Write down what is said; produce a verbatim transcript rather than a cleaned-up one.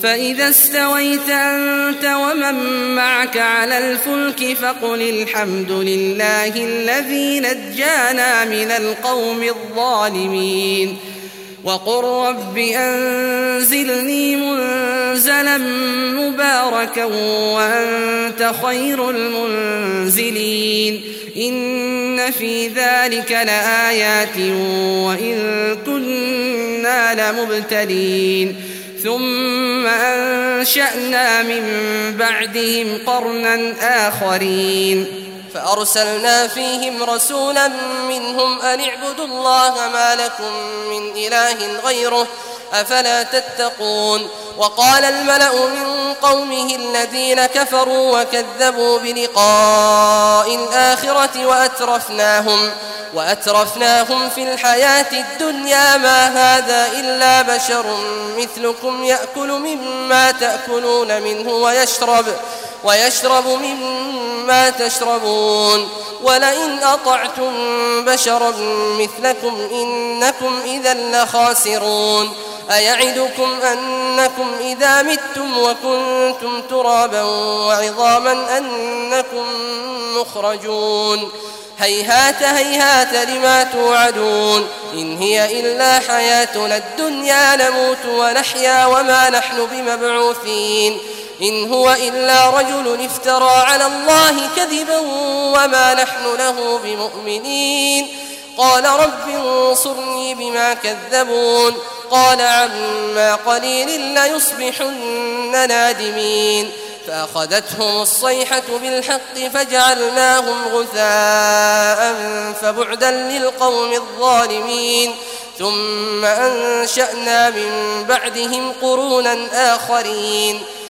فإذا استويت أنت ومن معك على الفلك فقل الحمد لله الذي نجانا من القوم الظالمين وقل رب أنزلني منزلا مباركا وأنت خير المنزلين إن في ذلك لآيات وإن كنا لمبتلين ثم أنشأنا من بعدهم قرنا آخرين فأرسلنا فيهم رسولا منهم أن اعبدوا الله ما لكم من إله غيره أفلا تتقون وقال الملأ من قومه الذين كفروا وكذبوا بلقاء الآخرة وأترفناهم, وأترفناهم في الحياة الدنيا ما هذا إلا بشر مثلكم يأكل مما تأكلون منه ويشرب, ويشرب مما تشربون ولئن أطعتم بشرا مثلكم إنكم إذا لخاسرون أيعدكم أنكم إذا متم وكنتم ترابا وعظاما أنكم مخرجون هيهات هيهات لما توعدون إن هي إلا حياتنا الدنيا نموت ونحيا وما نحن بمبعوثين إن هو إلا رجل افترى على الله كذبا وما نحن له بمؤمنين قال رب انصرني بما كذبون قال عما قليل ليصبحن نادمين فأخذتهم الصيحة بالحق فجعلناهم غثاء فبعدا للقوم الظالمين ثم أنشأنا من بعدهم قرونا آخرين